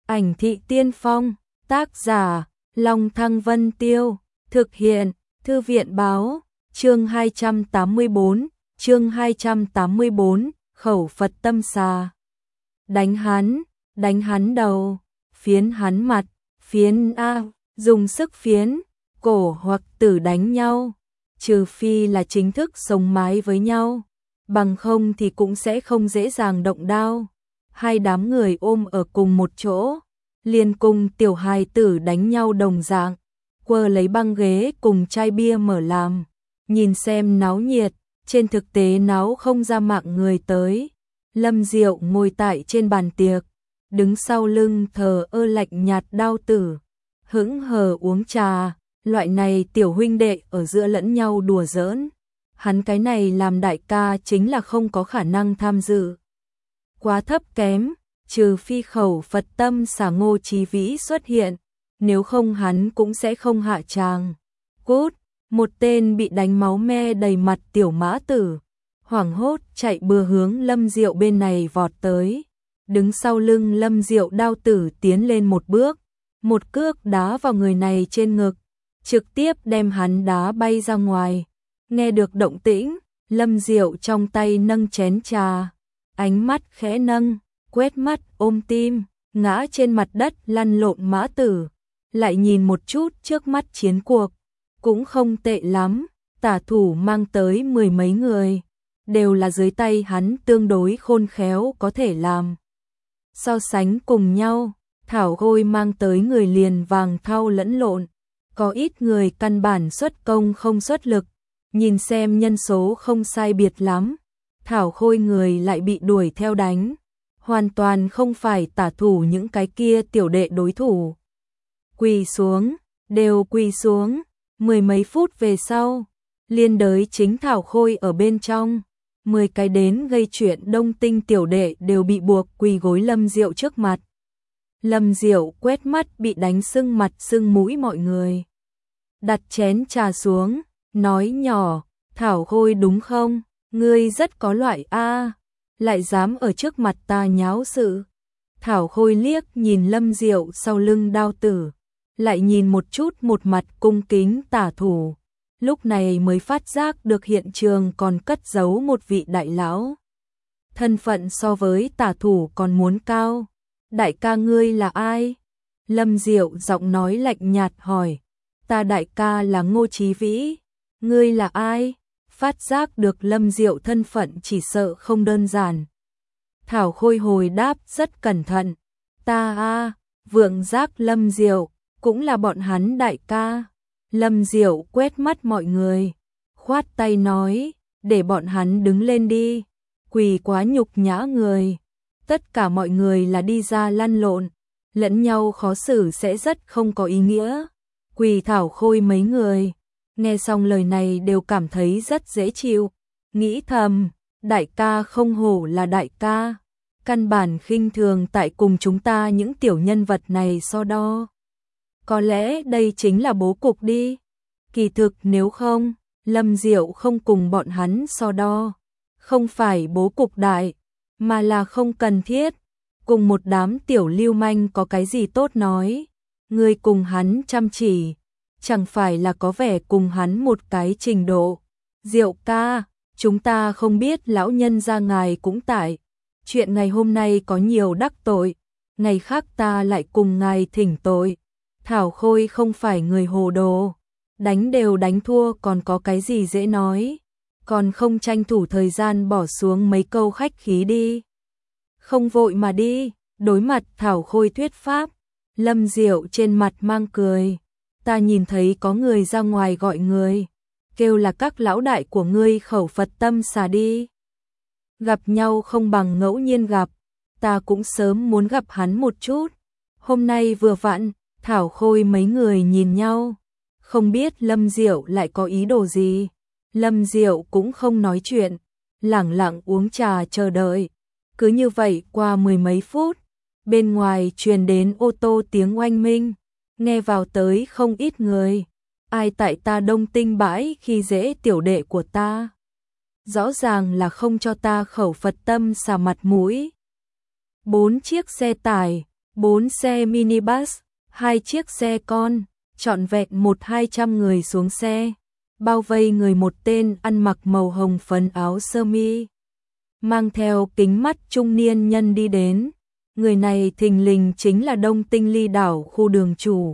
Ảnh thị tiên phong, tác giả, Long Thăng Vân Tiêu, thực hiện, Thư viện báo, chương 284, khẩu Phật tâm xà. Đánh hắn đầu, phiến hắn mặt, phiến A, dùng sức phiến, cổ hoặc tử đánh nhau, trừ phi là chính thức sống mái với nhau, bằng không thì cũng sẽ không dễ dàng động đao. Hai đám người ôm ở cùng một chỗ, liền cùng tiểu hài tử đánh nhau đồng dạng, quơ lấy băng ghế cùng chai bia mở làm, nhìn xem náo nhiệt, trên thực tế náo không ra mạng người tới. Lâm Diệu ngồi tại trên bàn tiệc, đứng sau lưng thờ ơ lạnh nhạt Đao Tử, hững hờ uống trà, loại này tiểu huynh đệ ở giữa lẫn nhau đùa giỡn. Hắn cái này làm đại ca chính là không có khả năng tham dự. Quá thấp kém, trừ phi khẩu Phật tâm xà Ngô Chí Vĩ xuất hiện, nếu không hắn cũng sẽ không hạ tràng. Cút, một tên bị đánh máu me đầy mặt tiểu mã tử, hoảng hốt chạy bừa hướng Lâm Diệu bên này vọt tới. Đứng sau lưng Lâm Diệu Đao Tử tiến lên một bước, một cước đá vào người này trên ngực, trực tiếp đem hắn đá bay ra ngoài. Nghe được động tĩnh, Lâm Diệu trong tay nâng chén trà, ánh mắt khẽ nâng, quét mắt ôm tim, ngã trên mặt đất lăn lộn mã tử, lại nhìn một chút trước mắt chiến cuộc, cũng không tệ lắm, tả thủ mang tới mười mấy người, đều là dưới tay hắn tương đối khôn khéo có thể làm. So sánh cùng nhau, Thảo Khôi mang tới người liền vàng thau lẫn lộn, có ít người căn bản xuất công không xuất lực, nhìn xem nhân số không sai biệt lắm, Thảo Khôi người lại bị đuổi theo đánh, hoàn toàn không phải tả thủ những cái kia tiểu đệ đối thủ. Quỳ xuống, đều quỳ xuống, mười mấy phút về sau, liên đới chính Thảo Khôi ở bên trong, 10 cái đến gây chuyện Đông Tinh tiểu đệ đều bị buộc quỳ gối Lâm Diệu trước mặt. Lâm Diệu quét mắt bị đánh sưng mặt sưng mũi mọi người, đặt chén trà xuống, nói nhỏ, Thảo Khôi đúng không, ngươi rất có loại a, lại dám ở trước mặt ta nháo sự. Thảo Khôi liếc nhìn Lâm Diệu sau lưng Đao Tử, lại nhìn một chút một mặt cung kính tả thủ, lúc này mới phát giác được hiện trường còn cất giấu một vị đại lão. Thân phận so với tả thủ còn muốn cao. Đại ca ngươi là ai? Lâm Diệu giọng nói lạnh nhạt hỏi. Ta đại ca là Ngô Chí Vĩ. Ngươi là ai? Phát giác được Lâm Diệu thân phận chỉ sợ không đơn giản. Thảo Khôi hồi đáp rất cẩn thận. Ta Vượng Giác Lâm Diệu, cũng là bọn hắn đại ca. Lâm Diệu quét mắt mọi người, khoát tay nói, để bọn hắn đứng lên đi, quỳ quá nhục nhã người. Tất cả mọi người là đi ra lăn lộn, lẫn nhau khó xử sẽ rất không có ý nghĩa. Quỳ Thảo Khôi mấy người, nghe xong lời này đều cảm thấy rất dễ chịu, nghĩ thầm, đại ca không hổ là đại ca, căn bản khinh thường tại cùng chúng ta những tiểu nhân vật này so đo. Có lẽ đây chính là bố cục đi. Kỳ thực nếu không, Lâm Diệu không cùng bọn hắn so đo. Không phải bố cục đại, mà là không cần thiết. Cùng một đám tiểu lưu manh có cái gì tốt nói. Người cùng hắn chăm chỉ, chẳng phải là có vẻ cùng hắn một cái trình độ. Diệu ca, chúng ta không biết lão nhân gia ngài cũng tại. Chuyện ngày hôm nay có nhiều đắc tội, ngày khác ta lại cùng ngài thỉnh tội. Thảo Khôi không phải người hồ đồ, đánh đều đánh thua còn có cái gì dễ nói, còn không tranh thủ thời gian bỏ xuống mấy câu khách khí đi. Không vội mà đi, đối mặt Thảo Khôi thuyết pháp, Lâm Diệu trên mặt mang cười. Ta nhìn thấy có người ra ngoài gọi người, kêu là các lão đại của ngươi khẩu Phật tâm xà đi. Gặp nhau không bằng ngẫu nhiên gặp, ta cũng sớm muốn gặp hắn một chút, hôm nay vừa vặn. Thảo Khôi mấy người nhìn nhau, không biết Lâm Diệu lại có ý đồ gì. Lâm Diệu cũng không nói chuyện, lẳng lặng uống trà chờ đợi. Cứ như vậy qua mười mấy phút, bên ngoài truyền đến ô tô tiếng oanh minh, nghe vào tới không ít người. Ai tại ta Đông Tinh bãi khi dễ tiểu đệ của ta? Rõ ràng là không cho ta khẩu Phật tâm xà mặt mũi. 4 chiếc xe tải, 4 xe minibus, 2 chiếc xe con, trọn vẹn 100-200 người xuống xe, bao vây người một tên ăn mặc màu hồng phấn áo sơ mi, mang theo kính mắt trung niên nhân đi đến. Người này thình lình chính là Đông Tinh Ly đảo khu đường chủ,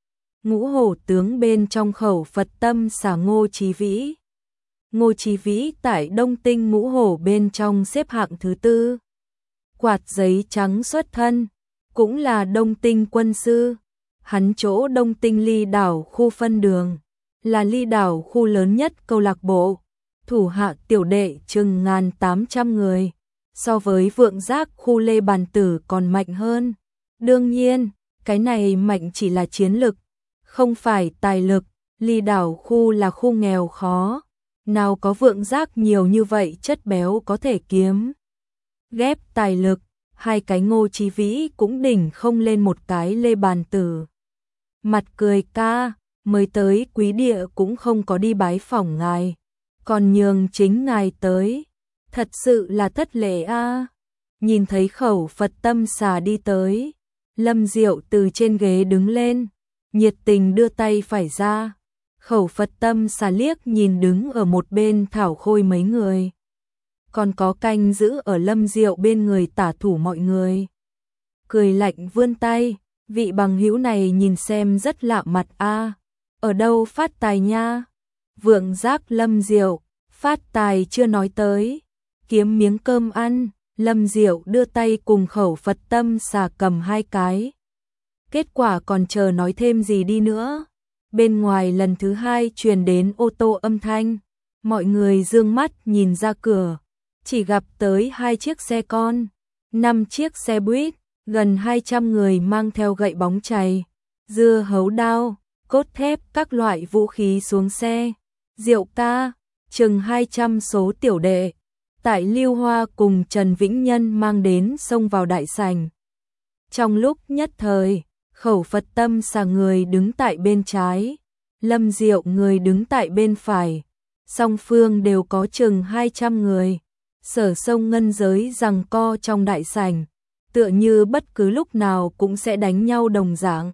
Ngũ Hổ tướng bên trong Khẩu Phật Tâm Xà Ngô Chí Vĩ. Ngô Chí Vĩ tại Đông Tinh Ngũ Hổ bên trong xếp hạng thứ 4. Quạt giấy trắng xuất thân, cũng là Đông Tinh quân sư. Hắn chỗ Đông Tinh Ly đảo khu phân đường, là ly đảo khu lớn nhất câu lạc bộ, thủ hạ tiểu đệ chừng 1.800 người, so với Vượng Giác khu Lê Bàn Tử còn mạnh hơn. Đương nhiên, cái này mạnh chỉ là chiến lực, không phải tài lực, ly đảo khu là khu nghèo khó, nào có Vượng Giác nhiều như vậy chất béo có thể kiếm ghép tài lực, hai cái Ngô Chí Vĩ cũng đỉnh không lên một cái Lê Bàn Tử. Mặt cười ca, mới tới quý địa cũng không có đi bái phỏng ngài, còn nhường chính ngài tới, thật sự là thất lễ a. Nhìn thấy Khẩu Phật Tâm Xà đi tới, Lâm Diệu từ trên ghế đứng lên, nhiệt tình đưa tay phải ra. Khẩu Phật Tâm Xà liếc nhìn đứng ở một bên Thảo Khôi mấy người, còn có canh giữ ở Lâm Diệu bên người tả thủ mọi người. Cười lạnh vươn tay, vị bằng hữu này nhìn xem rất lạ mặt a. Ở đâu phát tài nha? Vượng Giác Lâm Diệu, phát tài chưa nói tới, kiếm miếng cơm ăn. Lâm Diệu đưa tay cùng Khẩu Phật Tâm Xà cầm 2 cái. Kết quả còn chờ nói thêm gì đi nữa. Bên ngoài lần thứ 2 truyền đến ô tô âm thanh, mọi người dương mắt nhìn ra cửa, chỉ gặp tới 2 chiếc xe con, 5 chiếc xe buýt, gần 200 người mang theo gậy bóng chày, dưa hấu đao, cốt thép các loại vũ khí xuống xe. Diệu ca, chừng 200 số tiểu đệ, tại Lưu Hoa cùng Trần Vĩnh Nhân mang đến xông vào đại sảnh. Trong lúc nhất thời, Khẩu Phật Tâm Xà người đứng tại bên trái, Lâm Diệu người đứng tại bên phải, song phương đều có chừng 200 người. Sở sông ngân giới giằng co trong đại sảnh, tựa như bất cứ lúc nào cũng sẽ đánh nhau đồng dạng.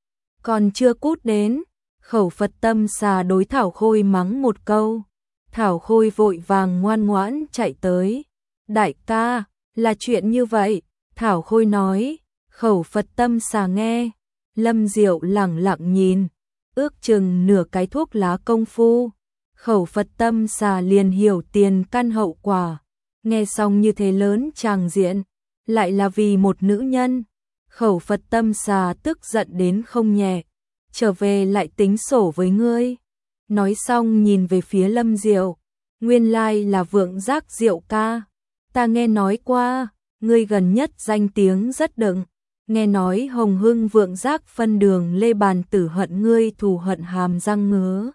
Còn chưa cút đến, Khẩu Phật Tâm Xà đối Thảo Khôi mắng một câu. Thảo Khôi vội vàng ngoan ngoãn chạy tới. Đại ca, là chuyện như vậy, Thảo Khôi nói. Khẩu Phật Tâm Xà nghe, Lâm Diệu lẳng lặng nhìn, ước chừng nửa cái thuốc lá công phu. Khẩu Phật Tâm Xà liền hiểu tiền căn hậu quả. Nghe xong như thế lớn tràng diện, lại là vì một nữ nhân. Khẩu Phật Tâm Xà tức giận đến không nhẹ, trở về lại tính sổ với ngươi. Nói xong nhìn về phía Lâm Diệu, nguyên lai là Vượng Giác Diệu ca. Ta nghe nói qua, ngươi gần nhất danh tiếng rất đựng. Nghe nói Hồng Hưng Vượng Giác phân đường Lê Bàn Tử hận ngươi thù hận hàm răng ngứa.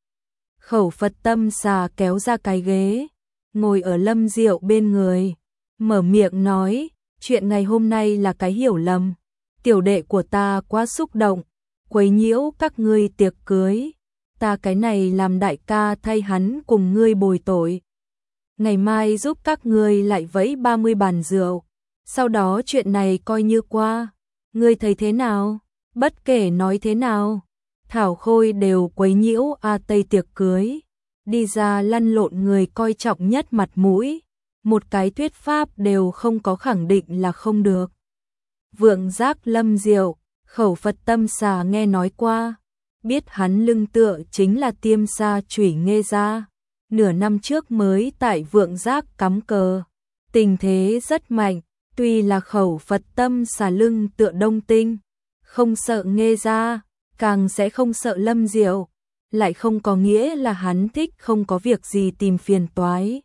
Khẩu Phật Tâm Xà kéo ra cái ghế, ngồi ở Lâm Diệu bên người, mở miệng nói, chuyện ngày hôm nay là cái hiểu lầm. Tiểu đệ của ta quá xúc động, quấy nhiễu các ngươi tiệc cưới. Ta cái này làm đại ca thay hắn cùng ngươi bồi tội. Ngày mai giúp các ngươi lại vẫy 30 bàn rượu. Sau đó chuyện này coi như qua. Ngươi thấy thế nào? Bất kể nói thế nào, Thảo Khôi đều quấy nhiễu A Tây tiệc cưới. Đi ra lăn lộn người coi trọng nhất mặt mũi. Một cái thuyết pháp đều không có khẳng định là không được. Vượng Giác Lâm Diệu, Khẩu Phật Tâm Xà nghe nói qua. Biết hắn lưng tựa chính là Tiêm Sa Chủy Nghê gia. Nửa năm trước mới tại Vượng Giác cắm cờ. Tình thế rất mạnh, tuy là Khẩu Phật Tâm Xà lưng tựa Đông Tinh, không sợ Nghê gia, càng sẽ không sợ Lâm Diệu, lại không có nghĩa là hắn thích không có việc gì tìm phiền toái.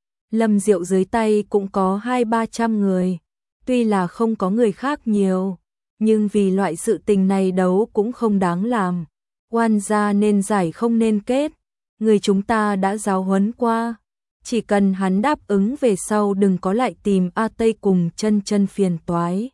Lâm Diệu dưới tay cũng có 200-300 người, tuy là không có người khác nhiều, nhưng vì loại sự tình này đấu cũng không đáng làm. Oan gia nên giải không nên kết, người chúng ta đã giáo huấn qua, chỉ cần hắn đáp ứng về sau đừng có lại tìm A Tây cùng chân chân phiền toái.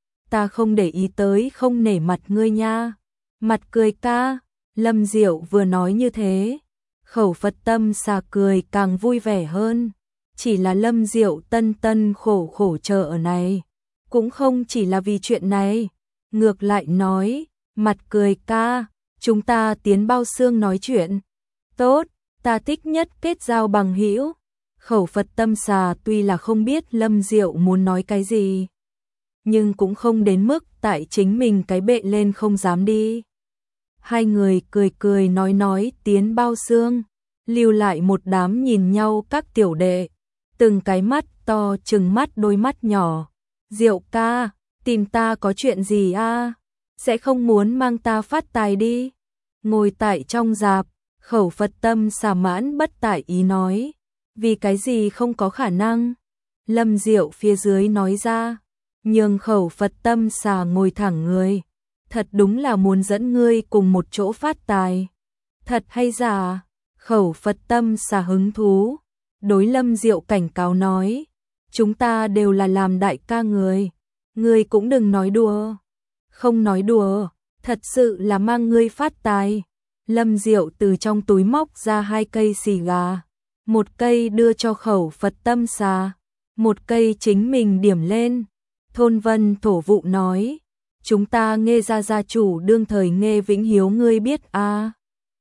Ta không để ý tới không nể mặt ngươi nha. Mặt cười ca, Lâm Diệu vừa nói như thế, Khẩu Phật Tâm Xà cười càng vui vẻ hơn. Chỉ là Lâm Diệu tân tân khổ khổ chờ ở này, cũng không chỉ là vì chuyện này. Ngược lại nói, mặt cười ca, chúng ta tiến bao xương nói chuyện. Tốt, ta thích nhất kết giao bằng hữu. Khẩu Phật Tâm Xà tuy là không biết Lâm Diệu muốn nói cái gì, nhưng cũng không đến mức tại chính mình cái bệ lên không dám đi. Hai người cười cười nói tiến bao xương, lưu lại một đám nhìn nhau các tiểu đệ, từng cái mắt to trừng mắt đôi mắt nhỏ. Diệu ca, tìm ta có chuyện gì a? Sẽ không muốn mang ta phát tài đi? Ngồi tại trong rạp, Khẩu Phật Tâm Xà mãn bất tại ý nói, vì cái gì không có khả năng? Lâm Diệu phía dưới nói ra, nhường Khẩu Phật Tâm Xà ngồi thẳng người, thật đúng là muốn dẫn ngươi cùng một chỗ phát tài. Thật hay giả? Khẩu Phật Tâm Xà hứng thú, đối Lâm Diệu cảnh cáo nói, chúng ta đều là làm đại ca người, ngươi cũng đừng nói đùa. Không nói đùa, thật sự là mang ngươi phát tài. Lâm Diệu từ trong túi móc ra 2 cây xì gà, một cây đưa cho Khẩu Phật Tâm Xà, một cây chính mình điểm lên. Thôn Vân Thổ Vụ nói, chúng ta Nghê gia gia chủ đương thời Nghê Vĩnh Hiếu ngươi biết a?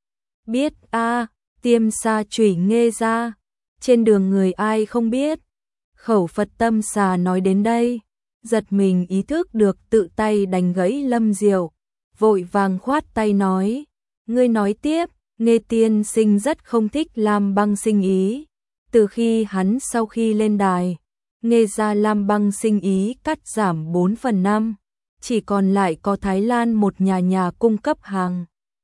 Biết a, Tiêm Sa Chủy Nghê gia, trên đường người ai không biết. Khẩu Phật Tâm Xà nói đến đây, giật mình ý thức được tự tay đánh gãy Lâm Diệu, vội vàng khoát tay nói, ngươi nói tiếp. Nghê tiên sinh rất không thích Lam Băng sinh ý, từ khi hắn sau khi lên đài, Nghê gia Lam Băng sinh ý cắt giảm 4/5, chỉ còn lại có Thái Lan một nhà cung cấp hàng.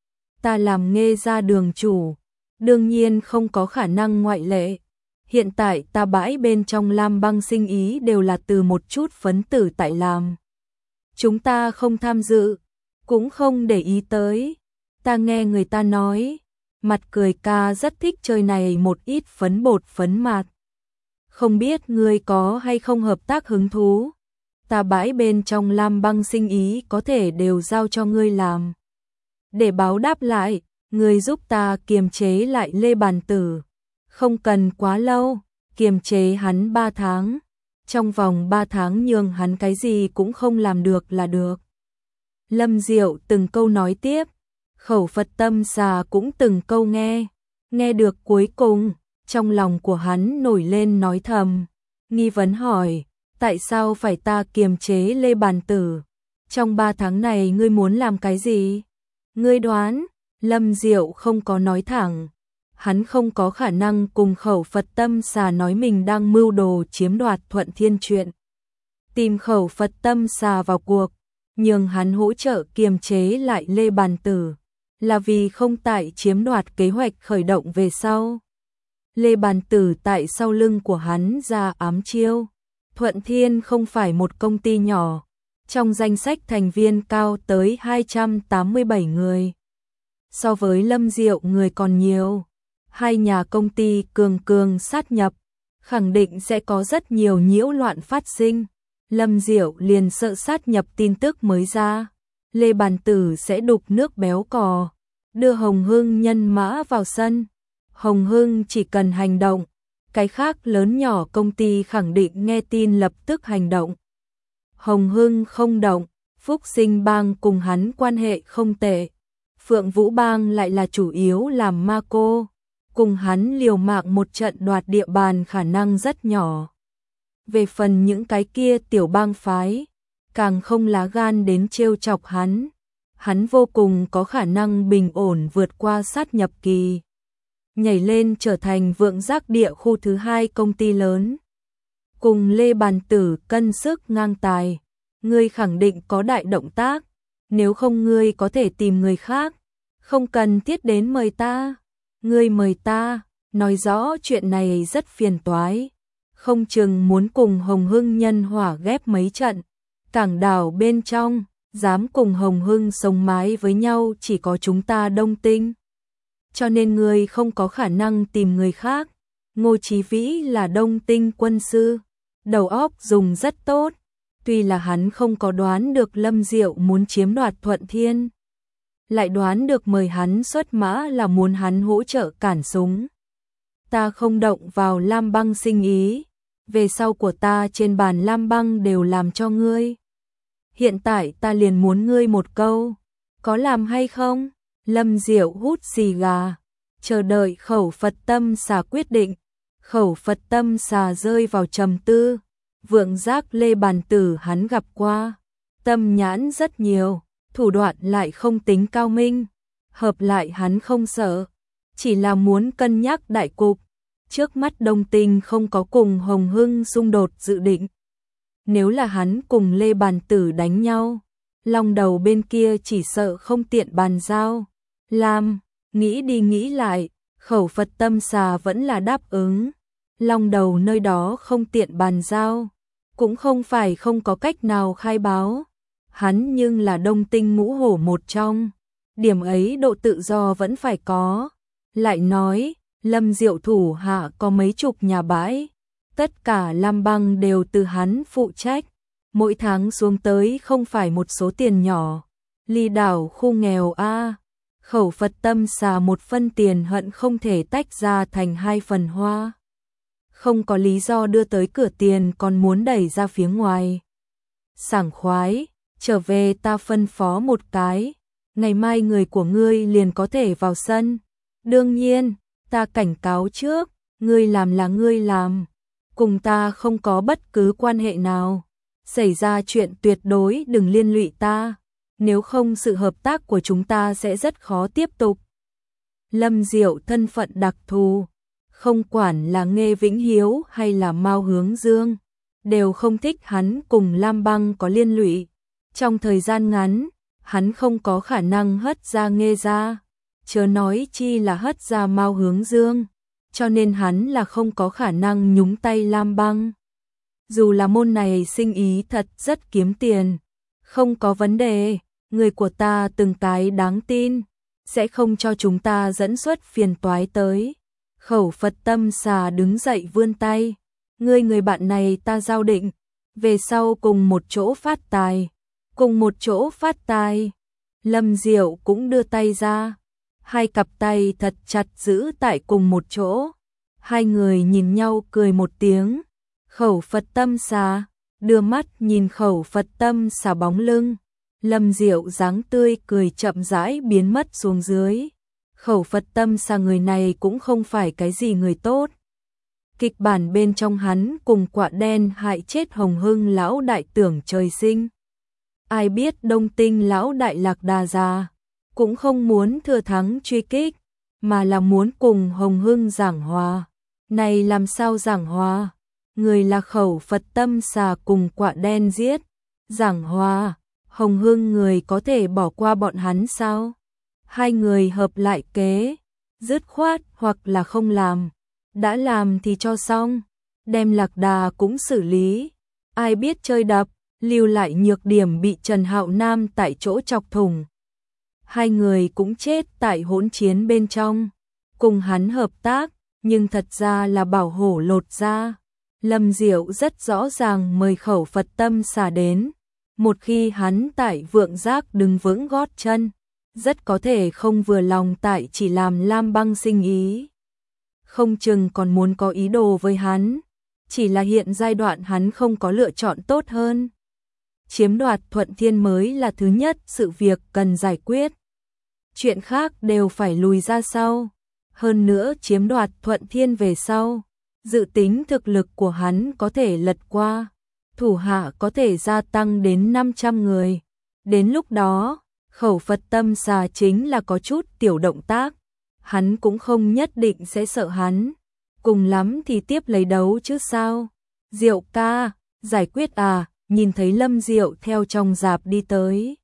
Ta làm Nghê gia đường chủ, đương nhiên không có khả năng ngoại lệ. Hiện tại ta bãi bên trong Lam Băng sinh ý đều là từ một chút phấn tử tại làm. Chúng ta không tham dự, cũng không để ý tới. Ta nghe người ta nói, mặt cười ca rất thích chơi này một ít phấn bột phấn mạt. Không biết ngươi có hay không hợp tác hứng thú? Ta bãi bên trong Lam Băng sinh ý có thể đều giao cho ngươi làm. Để báo đáp lại, ngươi giúp ta kiềm chế lại Lê Bàn Tử. Không cần quá lâu, kiềm chế hắn 3 tháng. Trong vòng 3 tháng nhường hắn cái gì cũng không làm được là được. Lâm Diệu từng câu nói tiếp, Khẩu Phật Tâm Xà cũng từng câu nghe. Nghe được cuối cùng, trong lòng của hắn nổi lên nói thầm, nghi vấn hỏi, tại sao phải ta kiềm chế Lê Bàn Tử? Trong 3 tháng này ngươi muốn làm cái gì? Ngươi đoán? Lâm Diệu không có nói thẳng. Hắn không có khả năng cùng Khẩu Phật Tâm Xà nói mình đang mưu đồ chiếm đoạt Thuận Thiên chuyện. Tìm Khẩu Phật Tâm Xà vào cuộc, nhường hắn hỗ trợ kiềm chế lại Lê Bàn Tử, là vì không tại chiếm đoạt kế hoạch khởi động về sau. Lê Bàn Tử tại sau lưng của hắn ra ám chiêu. Thuận Thiên không phải một công ty nhỏ, trong danh sách thành viên cao tới 287 người. So với Lâm Diệu người còn nhiều. 2 nhà công ty cường sát nhập, khẳng định sẽ có rất nhiều nhiễu loạn phát sinh. Lâm Diệu liền sợ sát nhập tin tức mới ra, Lê Bàn Tử sẽ đục nước béo cò, đưa Hồng Hưng nhân mã vào sân. Hồng Hưng chỉ cần hành động, cái khác lớn nhỏ công ty khẳng định nghe tin lập tức hành động. Hồng Hưng không động, Phúc Sinh Bang cùng hắn quan hệ không tệ. Phượng Vũ Bang lại là chủ yếu làm ma cô, cùng hắn liều mạng một trận đoạt địa bàn khả năng rất nhỏ. Về phần những cái kia tiểu bang phái, càng không lá gan đến trêu chọc hắn. Hắn vô cùng có khả năng bình ổn vượt qua sát nhập kỳ, nhảy lên trở thành Vượng Giác Địa khu thứ 2 công ty lớn. Cùng Lê Bàn Tử cân sức ngang tài, ngươi khẳng định có đại động tác, nếu không ngươi có thể tìm người khác, không cần thiết đến mời ta. Ngươi mời ta, nói rõ chuyện này rất phiền toái, không chừng muốn cùng Hồng Hưng nhân hỏa ghép mấy trận. Cảng đảo bên trong, dám cùng Hồng Hưng sống mái với nhau chỉ có chúng ta Đông Tinh. Cho nên ngươi không có khả năng tìm người khác. Ngô Chí Vĩ là Đông Tinh quân sư, đầu óc dùng rất tốt, tuy là hắn không có đoán được Lâm Diệu muốn chiếm đoạt Thuận Thiên, lại đoán được mời hắn xuất mã là muốn hắn hỗ trợ cản súng. Ta không động vào Lam Băng sinh ý, về sau của ta trên bàn lam băng đều làm cho ngươi. Hiện tại ta liền muốn ngươi một câu, có làm hay không? Lâm Diệu hút xì gà, chờ đợi Khẩu Phật Tâm Xà quyết định. Khẩu Phật Tâm Xà rơi vào trầm tư, Vượng Giác Lê Bàn Tử hắn gặp qua, tâm nhãn rất nhiều, thủ đoạn lại không tính cao minh, hợp lại hắn không sợ, chỉ là muốn cân nhắc đại cục. Trước mắt Đông Tinh không có cùng Hồng Hưng xung đột dự định. Nếu là hắn cùng Lê Bàn Tử đánh nhau, Long Đầu bên kia chỉ sợ không tiện bàn giao. Làm, nghĩ đi nghĩ lại, Khẩu Phật Tâm Xà vẫn là đáp ứng. Long Đầu nơi đó không tiện bàn giao, cũng không phải không có cách nào khai báo. Hắn nhưng là Đông Tinh ngũ hổ một trong, điểm ấy độ tự do vẫn phải có. Lại nói, Lâm Diệu thủ hạ có mấy chục nhà bãi, tất cả lam băng đều từ hắn phụ trách, mỗi tháng xuống tới không phải một số tiền nhỏ. Ly đảo khu nghèo a, Khẩu Phật Tâm Xà một phân tiền hận không thể tách ra thành hai phần hoa. Không có lý do đưa tới cửa tiền còn muốn đẩy ra phía ngoài. Sảng khoái, trở về ta phân phó một cái, ngày mai người của ngươi liền có thể vào sân. Đương nhiên, ta cảnh cáo trước, ngươi làm là ngươi làm, cùng ta không có bất cứ quan hệ nào. Xảy ra chuyện tuyệt đối đừng liên lụy ta, nếu không sự hợp tác của chúng ta sẽ rất khó tiếp tục. Lâm Diệu thân phận đặc thù, không quản là Nghê Vĩnh Hiếu hay là Mao Hướng Dương, đều không thích hắn cùng Lam Băng có liên lụy. Trong thời gian ngắn, hắn không có khả năng hất ra Nghê ra, chớ nói chi là hất ra Mao Hướng Dương, cho nên hắn là không có khả năng nhúng tay Lam Băng. Dù là môn này sinh ý thật rất kiếm tiền, không có vấn đề, người của ta từng cái đáng tin, sẽ không cho chúng ta dẫn xuất phiền toái tới. Khẩu Phật Tâm Xà đứng dậy vươn tay, người bạn này ta giao định, về sau cùng một chỗ phát tài, cùng một chỗ phát tài. Lâm Diệu cũng đưa tay ra, hai cặp tay thật chặt giữ tại cùng một chỗ, hai người nhìn nhau cười một tiếng. Khẩu Phật Tâm Xà đưa mắt nhìn Khẩu Phật Tâm Xà bóng lưng, Lâm Diệu dáng tươi cười chậm rãi biến mất xuống dưới. Khẩu Phật Tâm Xà người này cũng không phải cái gì người tốt. Kịch bản bên trong hắn cùng Quạ Đen hại chết Hồng Hưng lão đại tưởng trời sinh. Ai biết Đông Tinh lão đại Lạc Đà già cũng không muốn thừa thắng truy kích, mà là muốn cùng Hồng Hưng giảng hòa. Này làm sao giảng hòa? Người là Khẩu Phật Tâm Xà cùng Quạ Đen giết, giảng hòa, Hồng Hưng người có thể bỏ qua bọn hắn sao? Hai người hợp lại kế, dứt khoát hoặc là không làm, đã làm thì cho xong, đem Lạc Đà cũng xử lý. Ai biết chơi đập, lưu lại nhược điểm bị Trần Hạo Nam tại chỗ chọc thủng. Hai người cũng chết tại hỗn chiến bên trong, cùng hắn hợp tác, nhưng thật ra là bảo hổ lột ra. Lâm Diệu rất rõ ràng mời Khẩu Phật Tâm Xà đến, một khi hắn tại Vượng Giác đứng vững gót chân, rất có thể không vừa lòng tại chỉ làm Lam Băng sinh ý. Không chừng còn muốn có ý đồ với hắn, chỉ là hiện giai đoạn hắn không có lựa chọn tốt hơn. Chiếm đoạt Thuận Thiên mới là thứ nhất sự việc cần giải quyết. Chuyện khác đều phải lùi ra sau. Hơn nữa chiếm đoạt Thuận Thiên về sau, dự tính thực lực của hắn có thể lật qua, thủ hạ có thể gia tăng đến 500 người. Đến lúc đó, Khẩu Phật Tâm Xà chính là có chút tiểu động tác, hắn cũng không nhất định sẽ sợ hắn, cùng lắm thì tiếp lấy đấu chứ sao. Diệu ca, giải quyết à? Nhìn thấy Lâm Diệu theo trong rạp đi tới,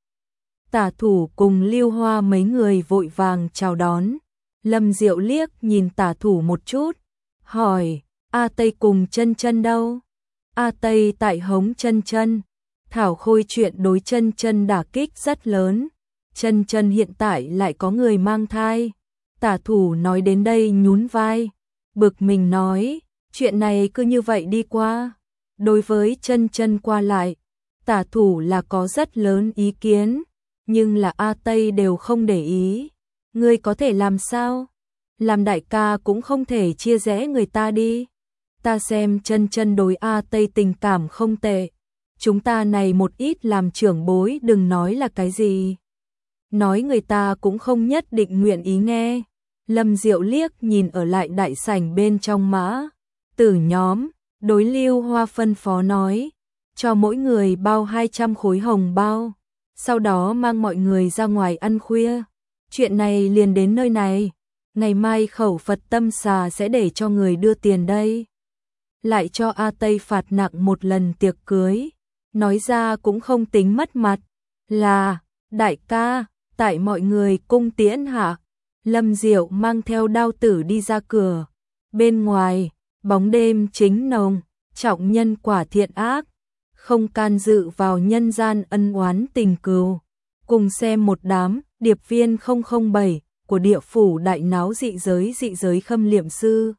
Tả Thủ cùng Lưu Hoa mấy người vội vàng chào đón. Lâm Diệu liếc nhìn Tả Thủ một chút, hỏi, A Tây cùng Chân Chân đâu? A Tây tại hống Chân Chân. Thảo Khôi chuyện đối Chân Chân đả kích rất lớn, Chân Chân hiện tại lại có người mang thai. Tả Thủ nói đến đây nhún vai, bực mình nói, chuyện này cứ như vậy đi qua. Đối với Chân Chân qua lại, Tả Thủ là có rất lớn ý kiến, nhưng là A Tây đều không để ý. Ngươi có thể làm sao? Làm đại ca cũng không thể chia rẽ người ta đi. ta xem chân chân đối A Tây tình cảm không tệ. Chúng ta này một ít làm trưởng bối đừng nói là cái gì. Nói người ta cũng không nhất định nguyện ý nghe. Lâm Diệu liếc nhìn ở lại đại sảnh bên trong mã tử nhóm, đối Lưu Hoa phân phó nói, cho mỗi người bao 200 khối hồng bao, sau đó mang mọi người ra ngoài ăn khuya. Chuyện này liền đến nơi này, ngày mai khẩu Phật tâm xà sẽ để cho người đưa tiền đây. Lại cho A Tây phạt nặng một lần tiệc cưới, nói ra cũng không tính mất mặt, là, đại ca, tại mọi người cung tiễn hạ. Lâm Diệu mang theo đao tử đi ra cửa, bên ngoài, bóng đêm chính nồng, trọng nhân quả thiện ác, không can dự vào nhân gian ân oán tình cừu. Cùng xem một đám, điệp viên 007 của địa phủ đại náo dị giới khâm liệm sư.